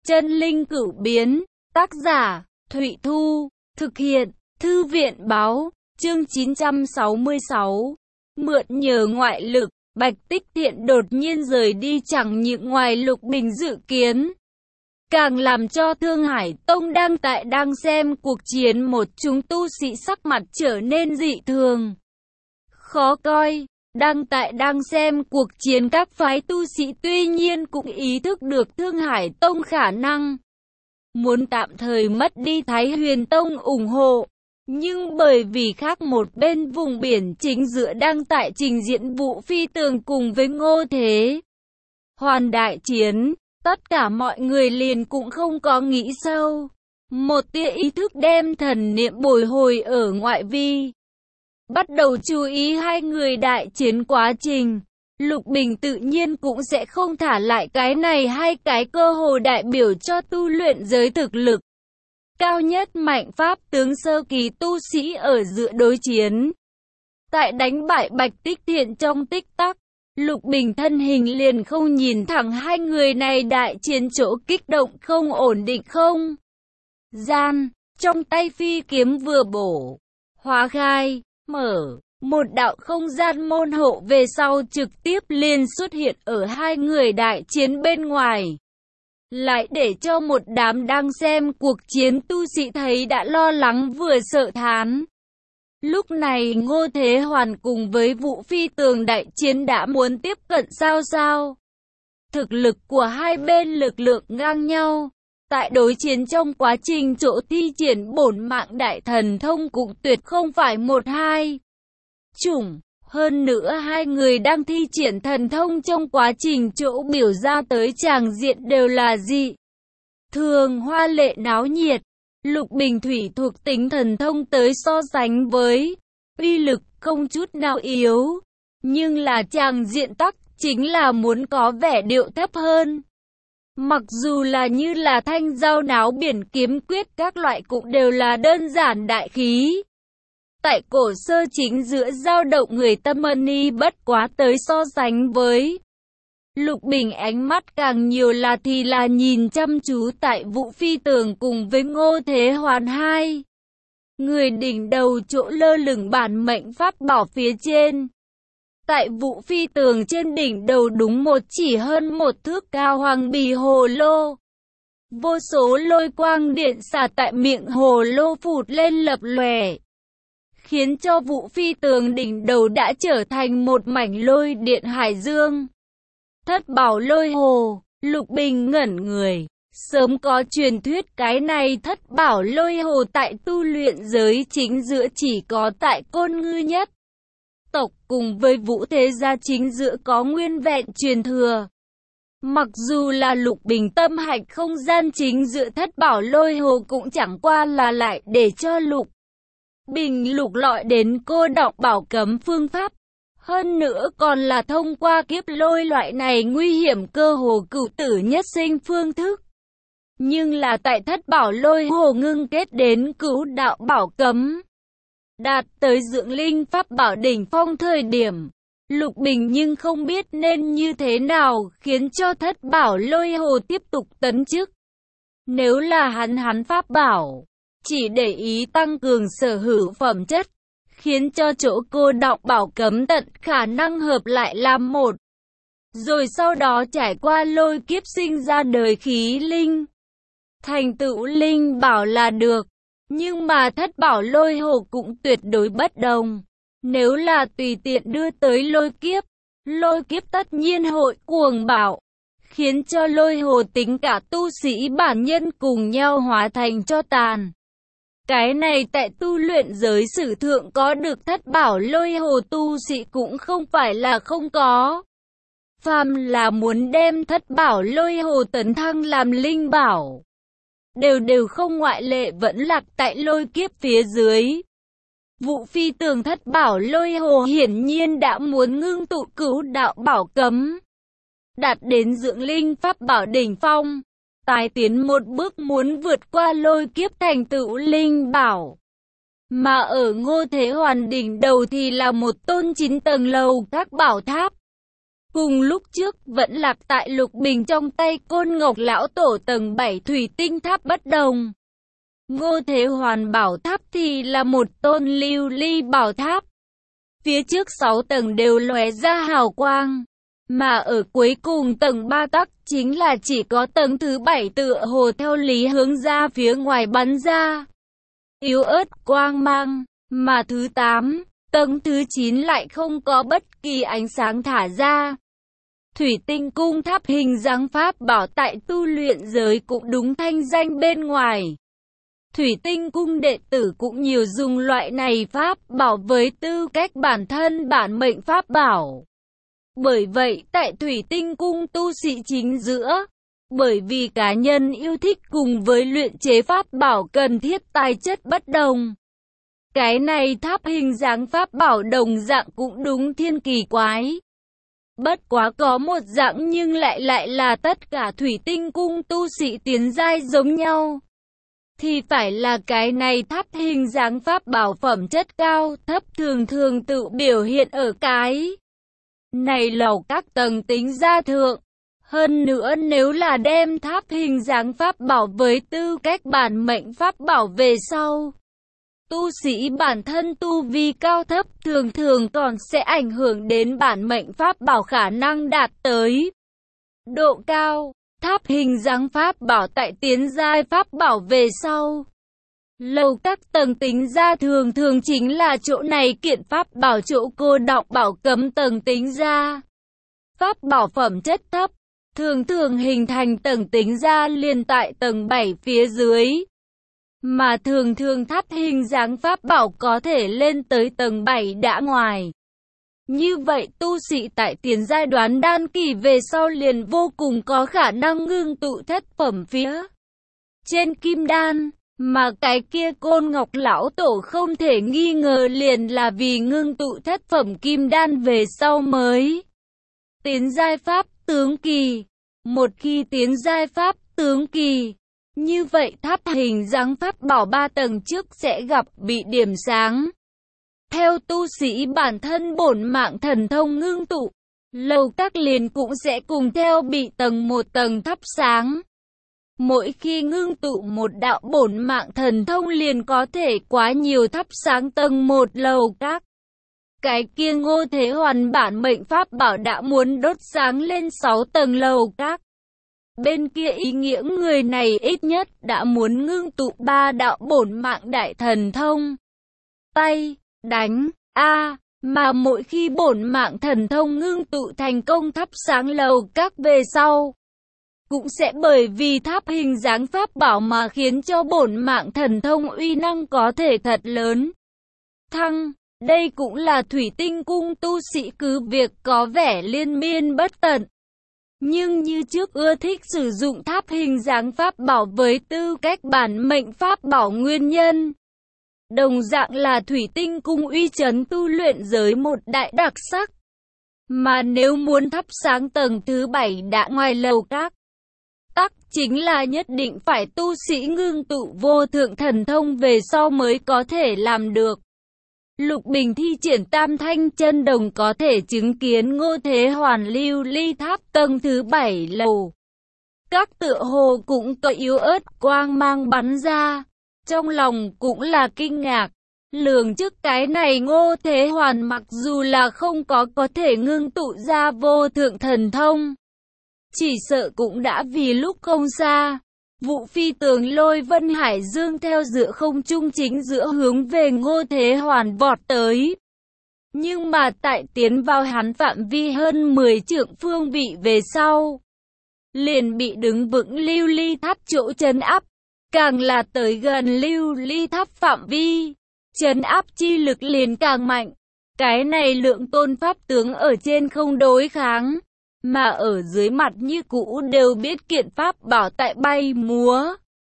Chân linh cửu biến, tác giả, Thụy Thu, thực hiện, Thư viện báo, chương 966. Mượn nhờ ngoại lực, Bạch Tích Thiện đột nhiên rời đi chẳng những ngoài Lục Bình dự kiến, càng làm cho Thương Hải Tông đang xem cuộc chiến một chúng tu sĩ sắc mặt trở nên dị thường khó coi. Đang xem cuộc chiến các phái tu sĩ tuy nhiên cũng ý thức được Thương Hải Tông khả năng muốn tạm thời mất đi Thái Huyền Tông ủng hộ, nhưng bởi vì khác một bên vùng biển chính giữa đang tại trình diễn Vũ Phi Tường cùng với Ngô Thế Hoàn đại chiến, tất cả mọi người liền cũng không có nghĩ sâu, một tia ý thức đem thần niệm bồi hồi ở ngoại vi, bắt đầu chú ý hai người đại chiến quá trình. Lục Bình tự nhiên cũng sẽ không thả lại cái này hai cái cơ hồ đại biểu cho tu luyện giới thực lực cao nhất mạnh pháp tướng sơ kỳ tu sĩ ở giữa đối chiến. Tại đánh bại Bạch Tích Thiện trong tích tắc, Lục Bình thân hình liền không nhìn thẳng hai người này đại chiến chỗ kích động không ổn định không gian, trong tay phi kiếm vừa bổ hóa khai, mở một đạo không gian môn hộ về sau trực tiếp liền xuất hiện ở hai người đại chiến bên ngoài. Lại để cho một đám đang xem cuộc chiến tu sĩ thấy đã lo lắng vừa sợ thán. Lúc này Ngô Thế Hoàn cùng với Vũ Phi Tường đại chiến đã muốn tiếp cận sao. Thực lực của hai bên lực lượng ngang nhau. Tại đối chiến trong quá trình chỗ thi triển bổn mạng đại thần thông cũng tuyệt không phải một hai chủng. Hơn nữa hai người đang thi triển thần thông trong quá trình chỗ biểu ra tới tràng diện đều là dị thường hoa lệ náo nhiệt. Lục Bình thủy thuộc tính thần thông tới so sánh với uy lực không chút nào yếu, nhưng là tràng diện tắc chính là muốn có vẻ điệu thấp hơn. Mặc dù là như là thanh giao náo biển kiếm quyết các loại cũng đều là đơn giản đại khí. Tại cổ sơ chính giữa dao động người tâm ni bất quá tới so sánh với Lục Bình ánh mắt càng nhiều là thì là nhìn chăm chú tại Vũ Phi Tường cùng với Ngô Thế Hoàn hai người đỉnh đầu chỗ lơ lửng bản mệnh pháp bảo phía trên. Tại Vũ Phi Tường trên đỉnh đầu đúng một chỉ hơn một thước cao hoàng bì hồ lô. Vô số lôi quang điện xả tại miệng hồ lô phụt lên lập lòe, khiến cho Vũ Phi Tường đỉnh đầu đã trở thành một mảnh lôi điện hải dương. Thất bảo lôi hồ, Lục Bình ngẩn người. Sớm có truyền thuyết cái này thất bảo lôi hồ tại tu luyện giới chính giữa chỉ có tại Côn Ngư nhất tộc cùng với Vũ Thế Gia chính giữa có nguyên vẹn truyền thừa. Mặc dù là Lục Bình tâm hạch không gian chính giữa thất bảo lôi hồ cũng chẳng qua là lại để cho Lục Bình lục lọi đến cô đọng bảo cấm phương pháp. Hơn nữa còn là thông qua kiếp lôi loại này nguy hiểm cơ hồ cửu tử nhất sinh phương thức. Nhưng là tại thất bảo lôi hồ ngưng kết đến cửu đạo bảo cấm, đạt tới dưỡng linh pháp bảo đỉnh phong thời điểm, Lục Bình nhưng không biết nên như thế nào khiến cho thất bảo lôi hồ tiếp tục tấn chức. Nếu là hắn pháp bảo chỉ để ý tăng cường sở hữu phẩm chất, khiến cho chỗ cô đọng bảo cấm tận khả năng hợp lại làm một, rồi sau đó trải qua lôi kiếp sinh ra đời khí linh, thành tựu linh bảo là được. Nhưng mà thất bảo lôi hồ cũng tuyệt đối bất đồng. Nếu là tùy tiện đưa tới lôi kiếp tất nhiên hội cuồng bạo, khiến cho lôi hồ tính cả tu sĩ bản nhân cùng nhau hóa thành cho tàn. Cái này tại tu luyện giới sử thượng có được thất bảo lôi hồ tu sĩ cũng không phải là không có. Phàm là muốn đem thất bảo lôi hồ tấn thăng làm linh bảo, đều không ngoại lệ vẫn lạc tại lôi kiếp phía dưới. Vũ Phi Tường thất bảo lôi hồ hiển nhiên đã muốn ngưng tụ cửu đạo bảo cấm, đạt đến dưỡng linh pháp bảo đỉnh phong, tái tiến một bước muốn vượt qua lôi kiếp thành tựu linh bảo. Mà ở Ngô Thế Hoàn đỉnh đầu thì là một tôn 9 tầng lầu các bảo tháp. Cùng lúc trước vẫn lạc tại Lục Bình trong tay Côn Ngọc lão tổ tầng 7 thủy tinh tháp bất đồng. Ngô Thế Hoàn bảo tháp thì là một tôn lưu ly bảo tháp. Phía trước 6 tầng đều lóe ra hào quang, mà ở cuối cùng tầng 3 tắc chính là chỉ có tầng thứ 7 tựa hồ theo lý hướng ra phía ngoài bắn ra. Yếu ớt quang mang, mà thứ 8, tầng thứ 9 lại không có bất kỳ ánh sáng thả ra. Thủy tinh cung tháp hình dáng pháp bảo tại tu luyện giới cũng đúng thanh danh bên ngoài. Thủy tinh cung đệ tử cũng nhiều dùng loại này pháp bảo với tư cách bản thân bản mệnh pháp bảo. Bởi vậy tại thủy tinh cung tu sĩ chính giữa, bởi vì cá nhân yêu thích cùng với luyện chế pháp bảo cần thiết tài chất bất đồng. Cái này tháp hình dáng pháp bảo đồng dạng cũng đúng thiên kỳ quái. Bất quá có một dạng nhưng lại là tất cả thủy tinh cung tu sĩ tiến giai giống nhau. Thì phải là cái này tháp hình dáng pháp bảo phẩm chất cao thấp thường tự biểu hiện ở cái này lầu các tầng tính ra thượng. Hơn nữa nếu là đem tháp hình dáng pháp bảo với tư cách bản mệnh pháp bảo về sau, tu sĩ bản thân tu vi cao thấp thường còn sẽ ảnh hưởng đến bản mệnh pháp bảo khả năng đạt tới độ cao. Tháp hình dáng pháp bảo tại tiến giai pháp bảo về sau, lầu các tầng tính ra thường chính là chỗ này kiện pháp bảo chỗ cô đọng bảo cấm tầng tính ra. Pháp bảo phẩm chất thấp, thường hình thành tầng tính ra liền tại tầng 7 phía dưới. Mà thường tháp hình dáng pháp bảo có thể lên tới tầng 7 đã ngoài. Như vậy tu sĩ tại tiền giai đoán đan kỳ về sau liền vô cùng có khả năng ngưng tụ thất phẩm phía trên kim đan. Mà cái kia Côn Ngọc lão tổ không thể nghi ngờ liền là vì ngưng tụ thất phẩm kim đan về sau mới tiến giai pháp tướng kỳ. Một khi tiến giai pháp tướng kỳ, như vậy tháp hình dáng pháp bảo 3 tầng trước sẽ gặp bị điểm sáng. Theo tu sĩ bản thân bổn mạng thần thông ngưng tụ, lầu các liền cũng sẽ cùng theo bị một tầng thắp sáng. Mỗi khi ngưng tụ một đạo bổn mạng thần thông liền có thể quá nhiều thắp sáng tầng một lầu các. Cái kia Ngô Thế Hoàn bản mệnh pháp bảo đã muốn đốt sáng lên 6 tầng lầu các. Bên kia ý nghĩa người này ít nhất đã muốn ngưng tụ 3 đạo bổn mạng đại thần thông. Tay, đánh, mà mỗi khi bổn mạng thần thông ngưng tụ thành công thắp sáng lầu các về sau, cũng sẽ bởi vì tháp hình dáng pháp bảo mà khiến cho bổn mạng thần thông uy năng có thể thật lớn thăng. Đây cũng là thủy tinh cung tu sĩ cứ việc có vẻ liên miên bất tận, nhưng như trước ưa thích sử dụng tháp hình dáng pháp bảo với tư cách bản mệnh pháp bảo nguyên nhân. Đồng dạng là thủy tinh cung uy chấn tu luyện giới một đại đặc sắc. Mà nếu muốn thắp sáng tầng thứ 7 đã ngoài lầu các, tắc chính là nhất định phải tu sĩ ngưng tụ vô thượng thần thông về sau mới có thể làm được. Lục Bình thi triển tam thanh chân đồng có thể chứng kiến Ngô Thế Hoàn lưu ly tháp tầng thứ 7 lầu các tựa hồ cũng có yếu ớt quang mang bắn ra. Trong lòng cũng là kinh ngạc, lường trước cái này Ngô Thế Hoàn mặc dù là không có thể ngưng tụ ra vô thượng thần thông, chỉ sợ cũng đã vì lúc không xa, vụ phi tường lôi vân hải dương theo giữa không trung chính giữa hướng về Ngô Thế Hoàn vọt tới. Nhưng mà tại tiến vào hắn phạm vi hơn 10 trượng phương vị về sau, liền bị đứng vững lưu ly tháp chỗ trấn áp. Càng là tới gần lưu ly tháp phạm vi, trấn áp chi lực liền càng mạnh. Cái này lượng tôn pháp tướng ở trên không đối kháng, mà ở dưới mặt như cũ đều biết kiện pháp bảo tại bay múa,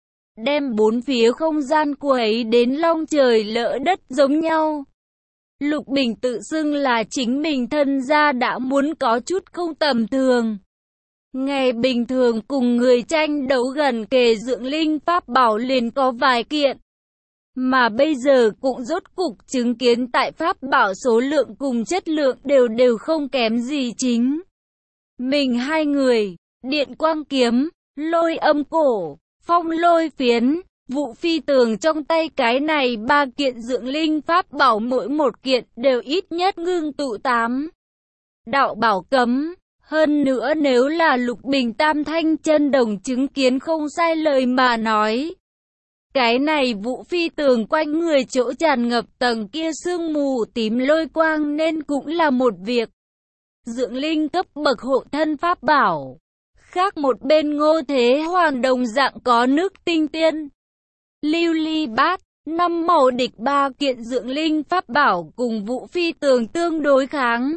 đem bốn phía không gian quấy đến long trời lỡ đất giống nhau. Lục Bình tự xưng là chính mình thân gia đã muốn có chút không tầm thường. Ngày bình thường cùng người tranh đấu gần kề dưỡng linh pháp bảo liền có vài kiện, mà bây giờ cũng rốt cục chứng kiến tại pháp bảo số lượng cùng chất lượng đều không kém gì chính mình hai người, điện quang kiếm, lôi âm cổ, phong lôi phiến, Vũ Phi Tường trong tay cái này 3 kiện dưỡng linh pháp bảo mỗi một kiện đều ít nhất ngưng tụ 8 đạo bảo cấm. Hơn nữa nếu là Lục Bình Tam Thanh Chân Đồng chứng kiến không sai lời mà nói, cái này Vũ Phi Tường quanh người chỗ tràn ngập tầng kia sương mù tím lôi quang nên cũng là một việc dưỡng linh cấp bậc hộ thân pháp bảo. Khác một bên Ngô Thế Hoàn đồng dạng có nước tinh tiên, lưu ly bát, 5 màu địch 3 kiện dưỡng linh pháp bảo cùng Vũ Phi Tường tương đối kháng.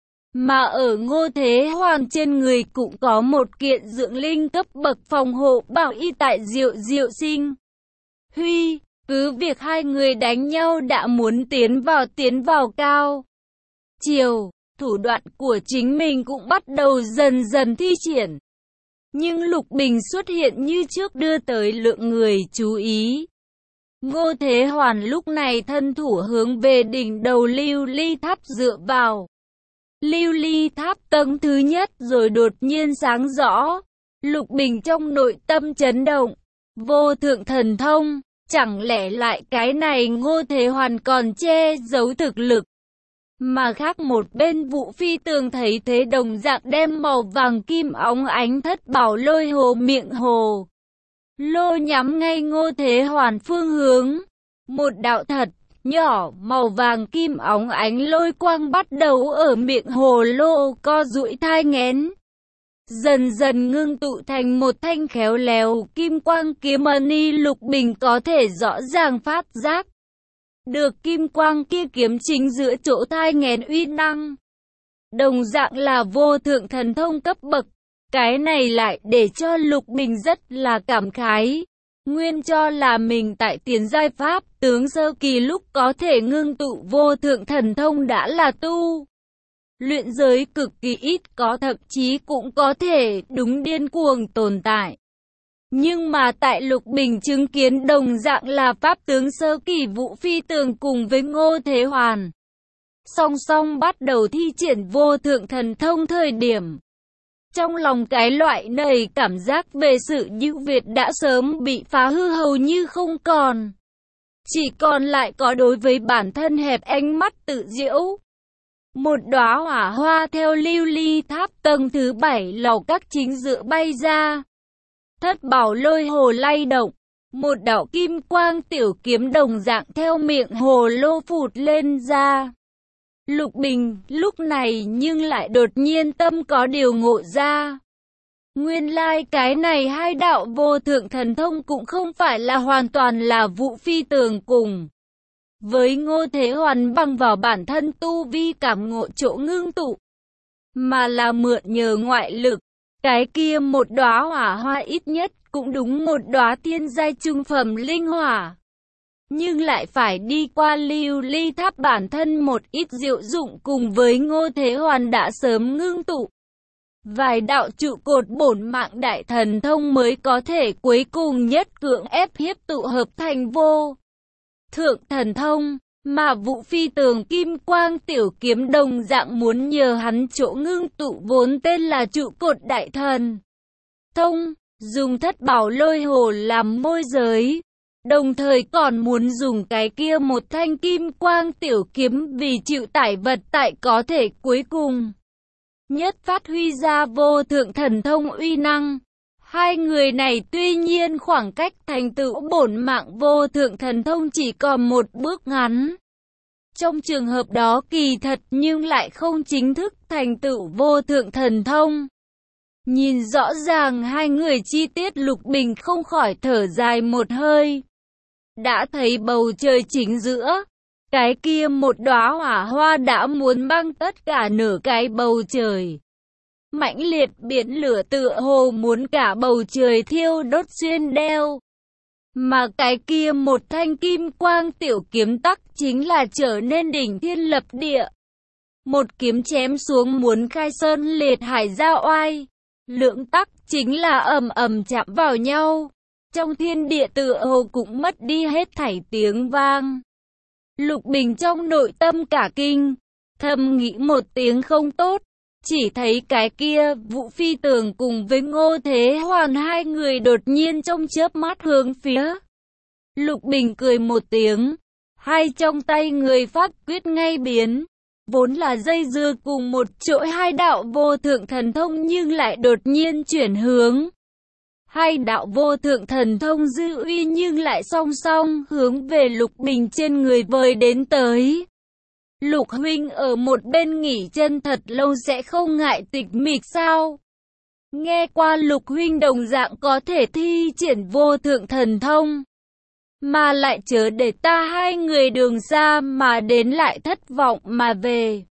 Mà ở Ngô Thế Hoàn trên người cũng có một kiện dưỡng linh cấp bậc phòng hộ bảo y tại Diệu Diệu Sinh Huy, cứ việc hai người đánh nhau đã muốn tiến vào cao chiều, thủ đoạn của chính mình cũng bắt đầu dần dần thi triển. Nhưng Lục Bình xuất hiện như trước đưa tới lượng người chú ý. Ngô Thế Hoàn lúc này thân thủ hướng về đỉnh đầu lưu ly tháp dựa vào. Lưu ly tháp tầng thứ nhất rồi đột nhiên sáng rõ. Lục Bình trong nội tâm chấn động. Vô thượng thần thông, chẳng lẽ lại cái này Ngô Thế Hoàn còn che giấu thực lực. Mà khác một bên Vũ Phi Tường thấy thế đồng dạng đem màu vàng kim óng ánh thất bảo lôi hồ miệng hồ lô nhắm ngay Ngô Thế Hoàn phương hướng. Một đạo thật nhỏ màu vàng kim óng ánh lôi quang bắt đầu ở miệng hồ lô co duỗi thai nghén, dần dần ngưng tụ thành một thanh khéo léo kim quang kiếm ni. Lục Bình có thể rõ ràng phát giác được kim quang kia kiếm chính giữa chỗ thai nghén uy năng, đồng dạng là vô thượng thần thông cấp bậc. Cái này lại để cho Lục Bình rất là cảm khái. Nguyên cho là mình tại tiền giai pháp tướng sơ kỳ lúc có thể ngưng tụ vô thượng thần thông đã là tu luyện giới cực kỳ ít có, thậm chí cũng có thể đúng điên cuồng tồn tại. Nhưng mà tại Lục Bình chứng kiến đồng dạng là pháp tướng sơ kỳ Vũ Phi Tường cùng với Ngô Thế Hoàn song song bắt đầu thi triển vô thượng thần thông thời điểm, trong lòng cái loại này cảm giác về sự ưu việt đã sớm bị phá hư hầu như không còn. Chỉ còn lại có đối với bản thân hẹp ánh mắt tự giễu. Một đóa hỏa hoa theo lưu ly tháp tầng thứ 7 lầu các chính giữa bay ra. Thất bảo lôi hồ lay động. Một đạo kim quang tiểu kiếm đồng dạng theo miệng hồ lô phụt lên ra. Lục Bình lúc này nhưng lại đột nhiên tâm có điều ngộ ra. Nguyên lai cái này hai đạo vô thượng thần thông cũng không phải là hoàn toàn là Vũ Phi Tường cùng với Ngô Thế Hoàn bằng vào bản thân tu vi cảm ngộ chỗ ngưng tụ, mà là mượn nhờ ngoại lực. Cái kia một đóa hỏa hoa ít nhất cũng đúng một đóa thiên giai trung phẩm linh hỏa, nhưng lại phải đi qua lưu ly tháp bản thân một ít diệu dụng cùng với Ngô Thế Hoàn đã sớm ngưng tụ vài đạo trụ cột bổn mạng đại thần thông mới có thể cuối cùng nhất cưỡng ép hiếp tụ hợp thành vô thượng thần thông. Mà Vũ Phi Tường kim quang tiểu kiếm đồng dạng muốn nhờ hắn chỗ ngưng tụ vốn tên là trụ cột đại thần thông, dùng thất bảo lôi hồ làm môi giới, đồng thời còn muốn dùng cái kia một thanh kim quang tiểu kiếm vì chịu tải vật tại có thể cuối cùng nhất phát huy ra vô thượng thần thông uy năng. Hai người này tuy nhiên khoảng cách thành tựu bổn mạng vô thượng thần thông chỉ còn một bước ngắn. Trong trường hợp đó kỳ thật nhưng lại không chính thức thành tựu vô thượng thần thông. Nhìn rõ ràng hai người chi tiết, Lục Bình không khỏi thở dài một hơi. Đã thấy bầu trời chính giữa, cái kia một đóa hỏa hoa đã muốn băng tất cả nửa cái bầu trời. Mãnh liệt biển lửa tựa hồ muốn cả bầu trời thiêu đốt xuyên đeo. Mà cái kia một thanh kim quang tiểu kiếm tắc chính là trở nên đỉnh thiên lập địa. Một kiếm chém xuống muốn khai sơn liệt hải ra oai. Lưỡng tắc chính là ầm ầm chạm vào nhau. Trong thiên địa tựa hồ cũng mất đi hết thảy tiếng vang. Lục Bình trong nội tâm cả kinh, thầm nghĩ một tiếng không tốt. Chỉ thấy cái kia, Vũ Phi Tường cùng với Ngô Thế Hoàn hai người đột nhiên trong chớp mắt hướng phía Lục Bình cười một tiếng, hai trong tay người pháp quyết ngay biến. Vốn là dây dưa cùng một chỗ hai đạo vô thượng thần thông nhưng lại đột nhiên chuyển hướng. Hai đạo vô thượng thần thông dư uy nhưng lại song song hướng về Lục Bình trên người vời đến tới. Lục huynh ở một bên nghỉ chân thật lâu sẽ không ngại tịch mịch sao? Nghe qua Lục huynh đồng dạng có thể thi triển vô thượng thần thông, mà lại chớ để ta hai người đường xa mà đến lại thất vọng mà về.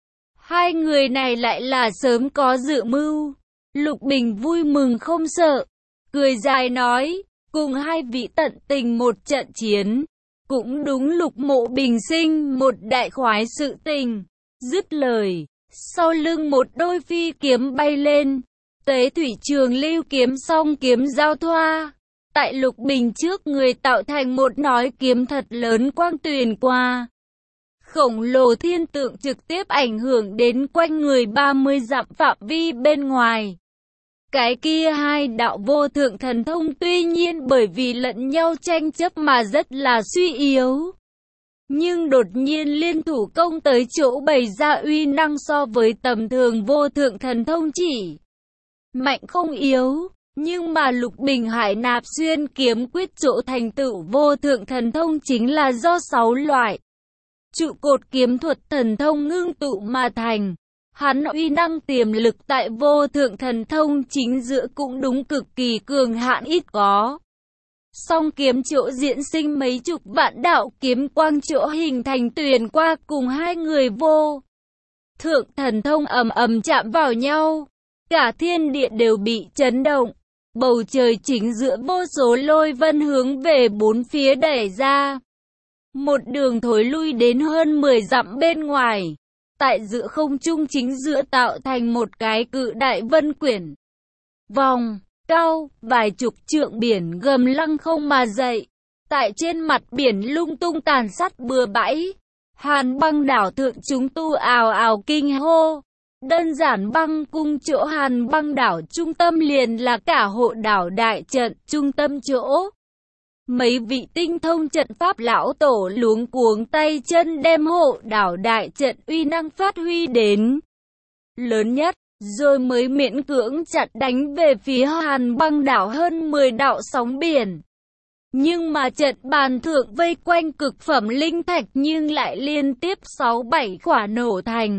Hai người này lại là sớm có dự mưu. Lục Bình vui mừng không sợ, cười dài nói, cùng hai vị tận tình một trận chiến, cũng đúng Lục Mộ bình sinh một đại khoái sự tình. Dứt lời, sau lưng một đôi phi kiếm bay lên, Tế thủy trường lưu kiếm song kiếm giao thoa. Tại Lục Bình trước người tạo thành một nói kiếm thật lớn quang tuyền qua. Khổng lồ thiên tượng trực tiếp ảnh hưởng đến quanh người 30 dặm phạm vi bên ngoài. Cái kia hai đạo vô thượng thần thông tuy nhiên bởi vì lẫn nhau tranh chấp mà rất là suy yếu, nhưng đột nhiên liên thủ công tới chỗ bày ra uy năng so với tầm thường vô thượng thần thông chỉ mạnh không yếu. Nhưng mà Lục Bình Hải Nạp Xuyên kiếm quyết chỗ thành tựu vô thượng thần thông chính là do 6 loại trụ cột kiếm thuật thần thông ngưng tụ mà thành. Hắn uy năng tiềm lực tại vô thượng thần thông chính giữa cũng đúng cực kỳ cường hạn ít có. Song kiếm chỗ diễn sinh mấy chục vạn đạo kiếm quang chỗ hình thành tuyền qua cùng hai người vô thượng thần thông ầm ầm chạm vào nhau. Cả thiên địa đều bị chấn động. Bầu trời chính giữa vô số lôi vân hướng về bốn phía đẩy ra. Một đường thối lui đến hơn 10 dặm bên ngoài. Tại giữa không trung chính giữa tạo thành một cái cự đại vân quyển. Vòng, cao, vài chục trượng biển gầm lăng không mà dậy. Tại trên mặt biển lung tung tàn sát bừa bãi. Hàn Băng đảo thượng chúng tu ào ào kinh hô. Đơn giản băng cung chỗ Hàn Băng đảo trung tâm liền là cả hộ đảo đại trận trung tâm chỗ. Mấy vị tinh thông trận pháp lão tổ luống cuống tay chân đem hộ đảo đại trận uy năng phát huy đến lớn nhất, rồi mới miễn cưỡng chặn đánh về phía Hàn Băng đảo hơn 10 đạo sóng biển. Nhưng mà trận bàn thượng vây quanh cực phẩm linh thạch nhưng lại liên tiếp 6-7 quả nổ thành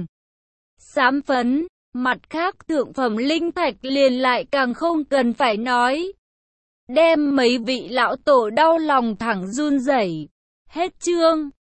xám phấn. Mặt khác thượng phẩm linh thạch liền lại càng không cần phải nói. Đem mấy vị lão tổ đau lòng thẳng run rẩy. Hết chương.